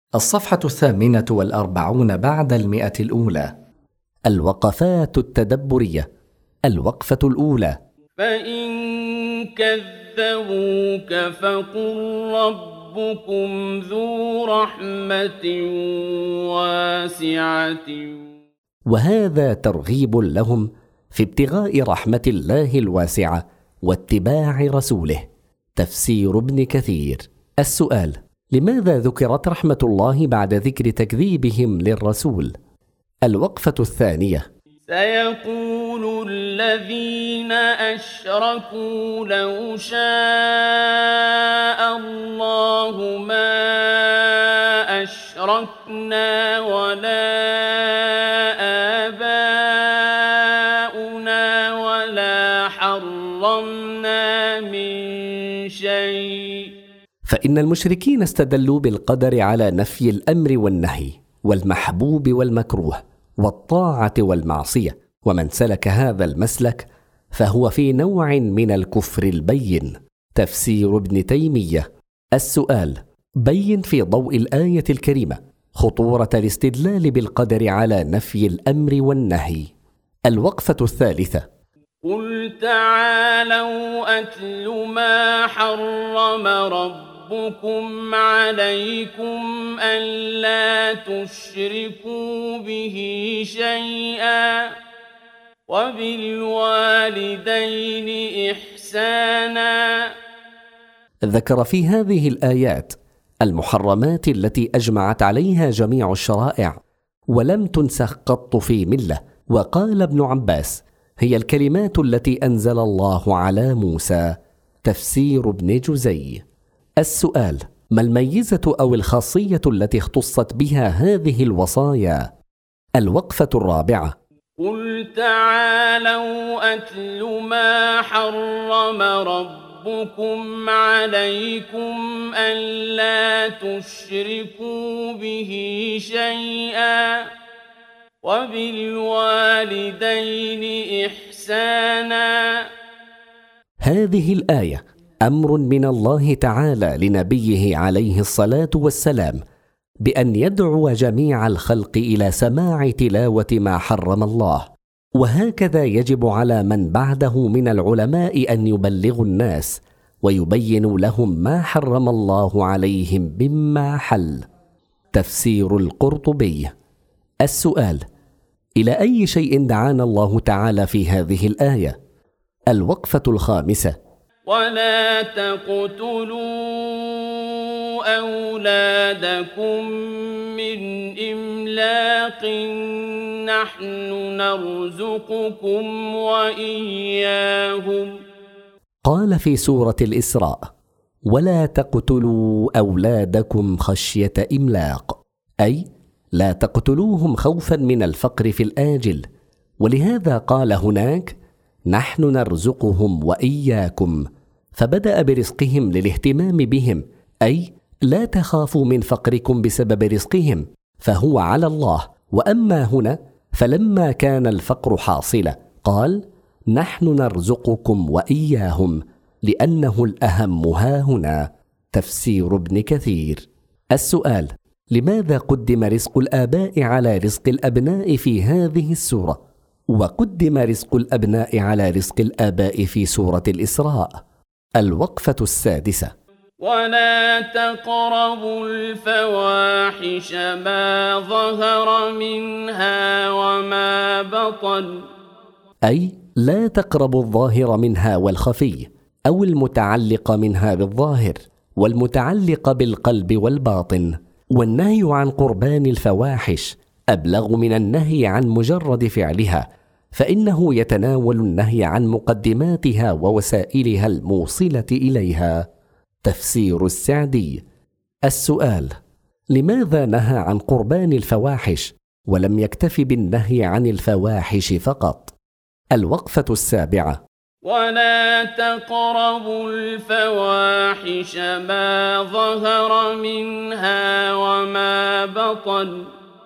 الصفحة 48 بعد 100 الوقفات التدبرية. الوقفة الأولى: فإن كذبوك فقل ربكم ذو رحمة واسعة. وهذا ترغيب لهم في ابتغاء رحمة الله الواسعة واتباع رسوله. تفسير ابن كثير. السؤال: لماذا ذكرت رحمة الله بعد ذكر تكذيبهم للرسول؟ الوقفة الثانية: سيقول الذين أشركوا لو شاء الله ما أشركنا ولا آباؤنا ولا حرمنا من شيء. فإن المشركين استدلوا بالقدر على نفي الأمر والنهي والمحبوب والمكروه والطاعة والمعصية، ومن سلك هذا المسلك فهو في نوع من الكفر البين. تفسير ابن تيمية. السؤال: بين في ضوء الآية الكريمة خطورة الاستدلال بالقدر على نفي الأمر والنهي. الوقفة الثالثة: قل تعالوا أتل ما حرم ربكم عليكم ألا تشركوا به شيئا وبالوالدين إحسانا. ذكر في هذه الآيات المحرمات التي أجمعت عليها جميع الشرائع ولم تنسخ قط في ملة، وقال ابن عباس: هي الكلمات التي أنزل الله على موسى. تفسير ابن جزي. السؤال: ما الميزة أو الخاصية التي اختصت بها هذه الوصايا؟ الوقفة الرابعة: قل تعالوا أتل ما حرم ربكم عليكم ألا تشركوا به شيئا وبالوالدين إحسانا. هذه الآية أمر من الله تعالى لنبيه عليه الصلاة والسلام بأن يدعو جميع الخلق إلى سماع تلاوة ما حرم الله، وهكذا يجب على من بعده من العلماء أن يبلغوا الناس ويبينوا لهم ما حرم الله عليهم مما حل. تفسير القرطبي. السؤال: إلى أي شيء دعانا الله تعالى في هذه الآية؟ الوقفة الخامسة: ولا تقتلوا أولادكم من إملاق نحن نرزقكم وإياهم. قال في سورة الإسراء: ولا تقتلوا أولادكم خشية إملاق، أي لا تقتلوهم خوفا من الفقر في الآجل. ولهذا قال هناك: نحن نرزقهم وإياكم، فبدأ برزقهم للاهتمام بهم، أي لا تخافوا من فقركم بسبب رزقهم، فهو على الله. وأما هنا فلما كان الفقر حاصلا قال: نحن نرزقكم وإياهم، لأنه الأهم ها هنا. تفسير ابن كثير. السؤال: لماذا قدم رزق الآباء على رزق الأبناء في هذه السورة، وقدم رزق الأبناء على رزق الآباء في سورة الإسراء؟ الوقفة السادسة: ولا تقربوا الفواحش ما ظهر منها وما بطن، أي لا تقربوا الظاهر منها والخفي، أو المتعلق منها بالظاهر والمتعلق بالقلب والباطن. والنهي عن قربان الفواحش أبلغ من النهي عن مجرد فعلها، فإنه يتناول النهي عن مقدماتها ووسائلها الموصلة إليها. تفسير السعدي. السؤال: لماذا نهى عن قربان الفواحش ولم يكتف بالنهي عن الفواحش فقط؟ الوقفة السابعة: ولا تقربوا الفواحش ما ظهر منها وما بطن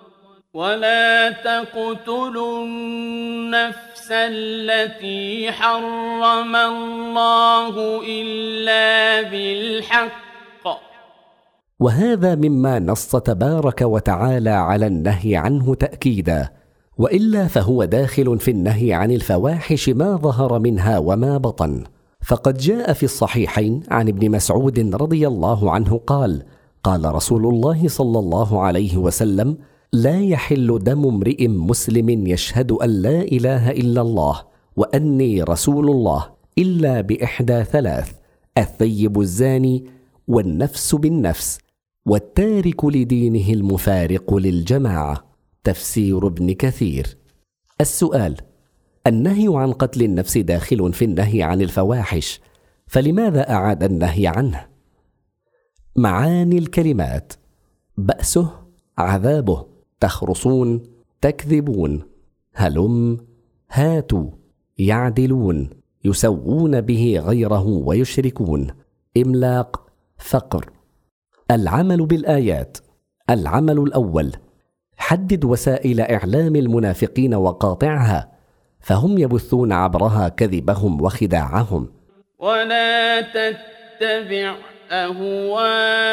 ولا تقتلوا النفس التي حرم الله إلا بالحق وهذا مما نص تبارك وتعالى على النهي عنه تأكيدا، وإلا فهو داخل في النهي عن الفواحش ما ظهر منها وما بطن. فقد جاء في الصحيحين عن ابن مسعود رضي الله عنه قال: قال رسول الله صلى الله عليه وسلم: لا يحل دم امرئ مسلم يشهد أن لا إله إلا الله وأني رسول الله إلا بإحدى ثلاث: الثيب الزاني، والنفس بالنفس، والتارك لدينه المفارق للجماعة. تفسير ابن كثير. السؤال: النهي عن قتل النفس داخل في النهي عن الفواحش، فلماذا أعاد النهي عنه؟ معاني الكلمات: بأسه، عذابه، تخرصون، تكذبون، هلم، هاتوا، يعدلون، يسوون به غيره ويشركون، إملاق، فقر. العمل بالآيات. العمل الأول: حدد وسائل إعلام المنافقين وقاطعها، فهم يبثون عبرها كذبهم وخداعهم. ولا تتبع أهواء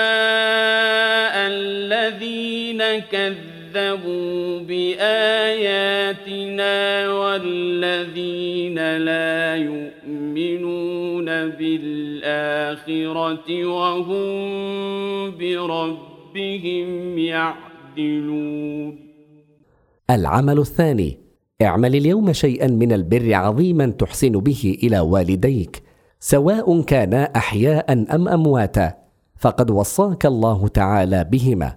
الذين كذبوا بآياتنا والذين لا يؤمنون بالآخرة وهم بربهم يعدلون. العمل الثاني: اعمل اليوم شيئا من البر عظيما تحسن به إلى والديك، سواء كانا أحياء أم أمواتا، فقد وصاك الله تعالى بهما.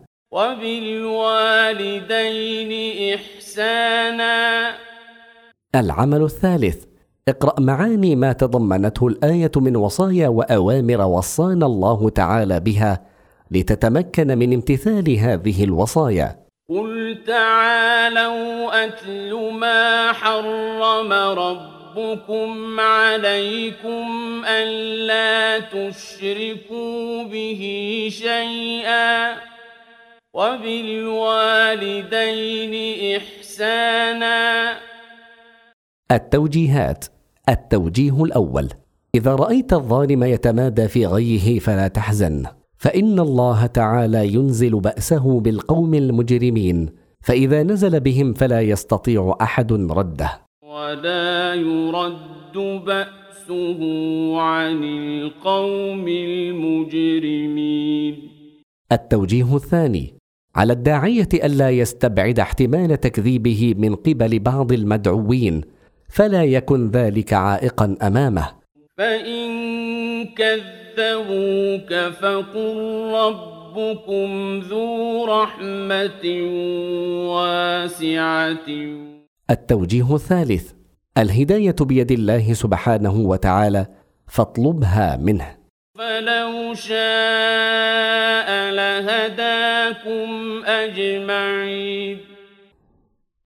وبالوالدين إحسانا. العمل الثالث: اقرأ معاني ما تضمنته الآية من وصايا وأوامر وصانا الله تعالى بها لتتمكن من امتثال هذه الوصايا. قل تعالوا أتل ما حرم ربكم عليكم ألا تشركوا به شيئا وبالوالدين إحسانا. التوجيهات. التوجيه الأول: إذا رأيت الظالم يتمادى في غيه فلا تحزن، فإن الله تعالى ينزل بأسه بالقوم المجرمين، فإذا نزل بهم فلا يستطيع أحد رده، ولا يرد بأسه عن القوم المجرمين. التوجيه الثاني: على الداعية ألا يستبعد احتمال تكذيبه من قبل بعض المدعوين، فلا يكن ذلك عائقا أمامه. فإن كذبوك فقل ربكم ذو رحمة واسعة. التوجيه الثالث: الهداية بيد الله سبحانه وتعالى، فاطلبها منه. فلو شاء لهداكم أجمعين.